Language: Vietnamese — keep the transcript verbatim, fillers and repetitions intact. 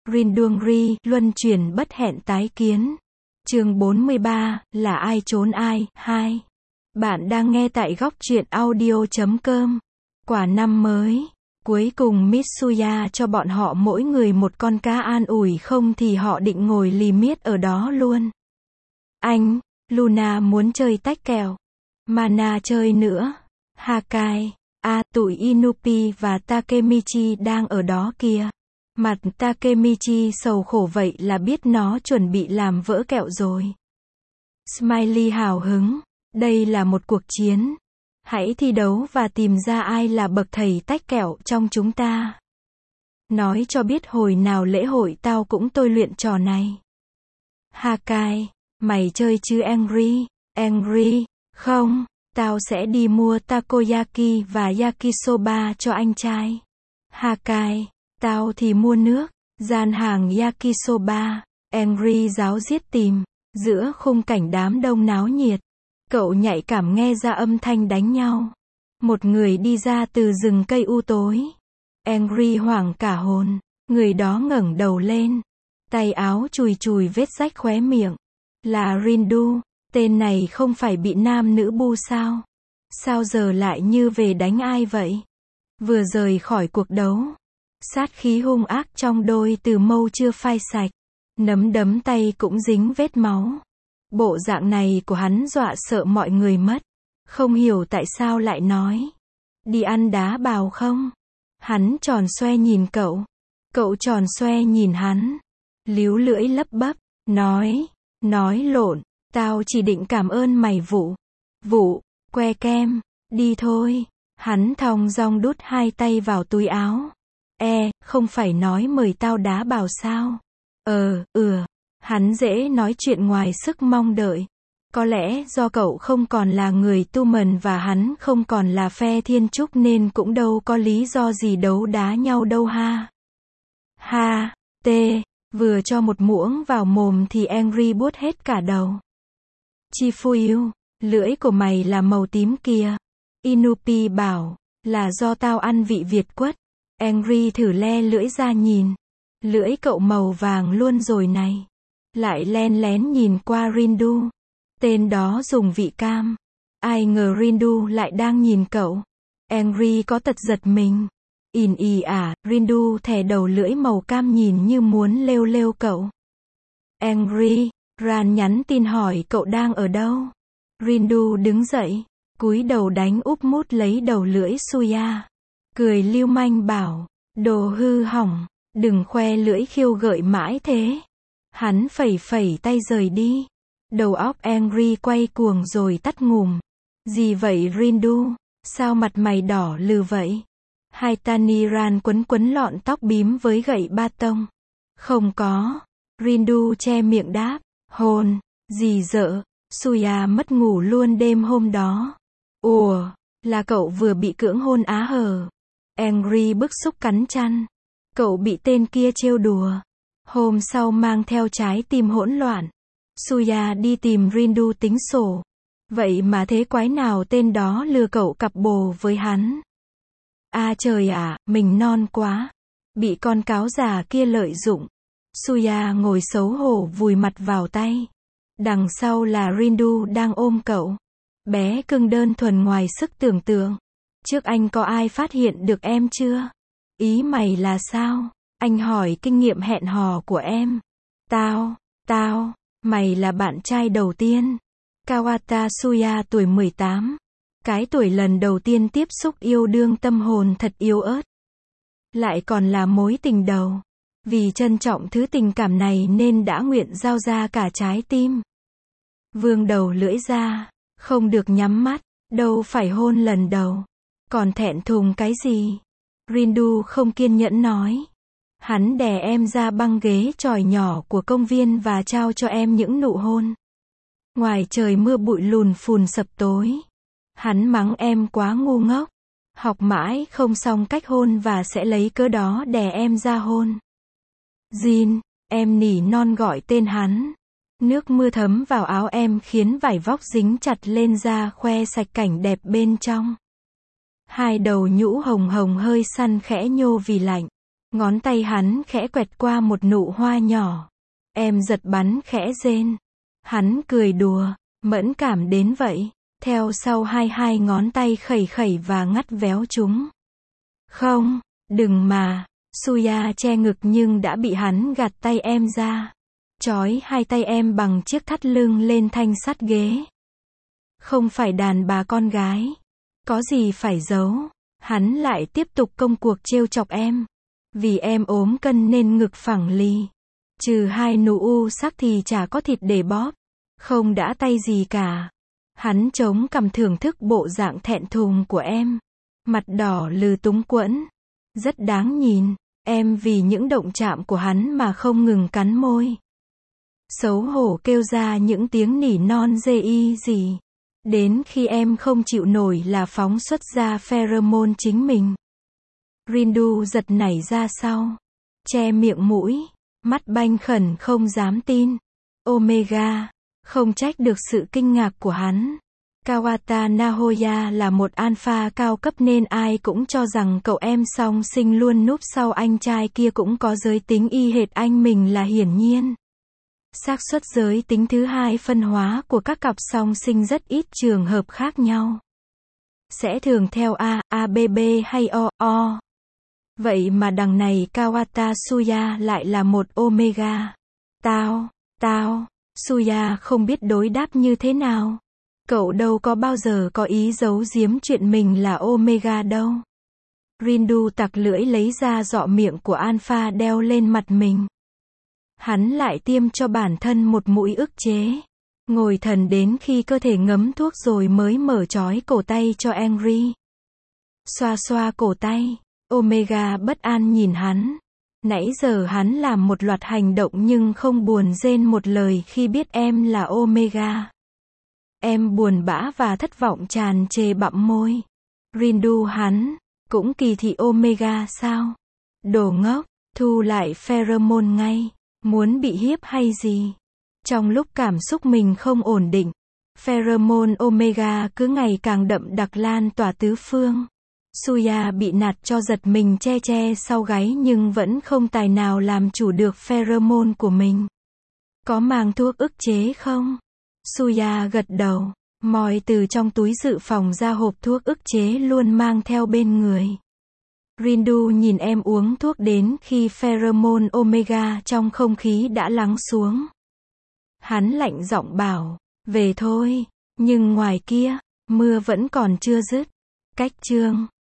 Rindungri, luân chuyển bất hẹn tái kiến. Chương bốn mươi ba, là ai trốn ai, hai. Bạn đang nghe tại góc truyện audio chấm com. Quả năm mới. Cuối cùng Mitsuya cho bọn họ mỗi người một con cá an ủi, không thì họ định ngồi lì miết ở đó luôn. Anh, Luna muốn chơi tách kèo. Mana chơi nữa. Hakai, A, tụi Inupi và Takemichi đang ở đó kìa. Mặt Takemichi sầu khổ vậy là biết nó chuẩn bị làm vỡ kẹo rồi. Smiley hào hứng. Đây là một cuộc chiến. Hãy thi đấu và tìm ra ai là bậc thầy tách kẹo trong chúng ta. Nói cho biết hồi nào lễ hội tao cũng tôi luyện trò này. Hakai, mày chơi chứ Angry? Angry, không, tao sẽ đi mua takoyaki và yakisoba cho anh trai. Hakai, tao thì mua nước. Gian hàng yakisoba. Angry ráo riết tìm. Giữa khung cảnh đám đông náo nhiệt, cậu nhạy cảm nghe ra âm thanh đánh nhau. Một người đi ra từ rừng cây u tối. Angry hoảng cả hồn. Người đó ngẩng đầu lên. Tay áo chùi chùi vết rách khóe miệng. Là Rindu. Tên này không phải bị nam nữ bu sao? Sao giờ lại như về đánh ai vậy? Vừa rời khỏi cuộc đấu, sát khí hung ác trong đôi từ mâu chưa phai sạch. Nắm đấm tay cũng dính vết máu. Bộ dạng này của hắn dọa sợ mọi người mất. Không hiểu tại sao lại nói. Đi ăn đá bào không? Hắn tròn xoe nhìn cậu. Cậu tròn xoe nhìn hắn. Líu lưỡi lấp bắp. Nói. Nói lộn. Tao chỉ định cảm ơn mày vụ. Vụ. Que kem. Đi thôi. Hắn thong dong đút hai tay vào túi áo. E, không phải nói mời tao đá bào sao? Ờ, ừ. Hắn dễ nói chuyện ngoài sức mong đợi. Có lẽ do cậu không còn là người tu mần và hắn không còn là phe thiên trúc nên cũng đâu có lý do gì đấu đá nhau đâu ha. Ha, tê, vừa cho một muỗng vào mồm thì Angry buốt hết cả đầu. Chifuyu, lưỡi của mày là màu tím kìa. Inupi bảo, là do tao ăn vị Việt quất. Angry thử le lưỡi ra nhìn. Lưỡi cậu màu vàng luôn rồi này. Lại len lén nhìn qua Rindu. Tên đó dùng vị cam. Ai ngờ Rindu lại đang nhìn cậu. Angry có tật giật mình. In ì ả, Rindu thè đầu lưỡi màu cam nhìn như muốn lêu lêu cậu. Angry, Ran nhắn tin hỏi cậu đang ở đâu. Rindu đứng dậy, cúi đầu đánh úp mút lấy đầu lưỡi Suya. Cười lưu manh bảo, đồ hư hỏng, đừng khoe lưỡi khiêu gợi mãi thế. Hắn phẩy phẩy tay rời đi. Đầu óc Angry quay cuồng rồi tắt ngùm. Gì vậy Rindu? Sao mặt mày đỏ lừ vậy? Hai Taniran quấn quấn lọn tóc bím với gậy ba tông. Không có. Rindu che miệng đáp. Hồn, gì dợ. Suya mất ngủ luôn đêm hôm đó. Ủa, là cậu vừa bị cưỡng hôn á hờ. Angry bức xúc cắn chăn. Cậu bị tên kia trêu đùa. Hôm sau mang theo trái tim hỗn loạn. Suya đi tìm Rindu tính sổ. Vậy mà thế quái nào tên đó lừa cậu cặp bồ với hắn. À trời ạ, à, mình non quá. Bị con cáo già kia lợi dụng. Suya ngồi xấu hổ vùi mặt vào tay. Đằng sau là Rindu đang ôm cậu. Bé cưng đơn thuần ngoài sức tưởng tượng. Trước anh có ai phát hiện được em chưa? Ý mày là sao? Anh hỏi kinh nghiệm hẹn hò của em. Tao, tao, mày là bạn trai đầu tiên. Kawata Suya tuổi mười tám. Cái tuổi lần đầu tiên tiếp xúc yêu đương tâm hồn thật yếu ớt. Lại còn là mối tình đầu. Vì trân trọng thứ tình cảm này nên đã nguyện giao ra cả trái tim. Vươn đầu lưỡi ra. Không được nhắm mắt. Đâu phải hôn lần đầu. Còn thẹn thùng cái gì? Rindu không kiên nhẫn nói. Hắn đè em ra băng ghế chòi nhỏ của công viên và trao cho em những nụ hôn. Ngoài trời mưa bụi lùn phùn sập tối. Hắn mắng em quá ngu ngốc. Học mãi không xong cách hôn và sẽ lấy cớ đó đè em ra hôn. Jin, em nỉ non gọi tên hắn. Nước mưa thấm vào áo em khiến vải vóc dính chặt lên da khoe sạch cảnh đẹp bên trong. Hai đầu nhũ hồng hồng hơi săn khẽ nhô vì lạnh. Ngón tay hắn khẽ quẹt qua một nụ hoa nhỏ. Em giật bắn khẽ rên. Hắn cười đùa, mẫn cảm đến vậy. Theo sau hai hai ngón tay khẩy khẩy và ngắt véo chúng. Không, đừng mà. Suya che ngực nhưng đã bị hắn gạt tay em ra. Trói hai tay em bằng chiếc thắt lưng lên thanh sắt ghế. Không phải đàn bà con gái. Có gì phải giấu. Hắn lại tiếp tục công cuộc trêu chọc em. Vì em ốm cân nên ngực phẳng lì. Trừ hai nụ u sắc thì chả có thịt để bóp. Không đã tay gì cả. Hắn chống cằm thưởng thức bộ dạng thẹn thùng của em. Mặt đỏ lừ túng quẫn. Rất đáng nhìn. Em vì những động chạm của hắn mà không ngừng cắn môi. Xấu hổ kêu ra những tiếng nỉ non dê y gì. Đến khi em không chịu nổi là phóng xuất ra pheromone chính mình. Rindu giật nảy ra sau. Che miệng mũi. Mắt banh khẩn không dám tin. Omega. Không trách được sự kinh ngạc của hắn. Kawata Nahoya là một alpha cao cấp nên ai cũng cho rằng cậu em song sinh luôn núp sau anh trai kia cũng có giới tính y hệt anh mình là hiển nhiên. Xác suất giới tính thứ hai phân hóa của các cặp song sinh rất ít trường hợp khác nhau. Sẽ thường theo A, A B B hay O, O. Vậy mà đằng này Kawata Suya lại là một Omega. Tao, tao, Suya không biết đối đáp như thế nào. Cậu đâu có bao giờ có ý giấu giếm chuyện mình là Omega đâu. Rindu tặc lưỡi lấy ra dọ miệng của Alpha đeo lên mặt mình. Hắn lại tiêm cho bản thân một mũi ức chế. Ngồi thần đến khi cơ thể ngấm thuốc rồi mới mở trói cổ tay cho Henry. Xoa xoa cổ tay. Omega bất an nhìn hắn. Nãy giờ hắn làm một loạt hành động nhưng không buồn rên một lời khi biết em là Omega. Em buồn bã và thất vọng tràn trề bặm môi. Rindu hắn, cũng kỳ thị Omega sao? Đồ ngốc, thu lại pheromone ngay. Muốn bị hiếp hay gì? Trong lúc cảm xúc mình không ổn định, pheromone Omega cứ ngày càng đậm đặc lan tỏa tứ phương. Suya bị nạt cho giật mình che che sau gáy nhưng vẫn không tài nào làm chủ được pheromone của mình. Có mang thuốc ức chế không? Suya gật đầu, moi từ trong túi dự phòng ra hộp thuốc ức chế luôn mang theo bên người. Rindu nhìn em uống thuốc đến khi pheromone Omega trong không khí đã lắng xuống. Hắn lạnh giọng bảo, về thôi, nhưng ngoài kia, mưa vẫn còn chưa dứt. Cách chương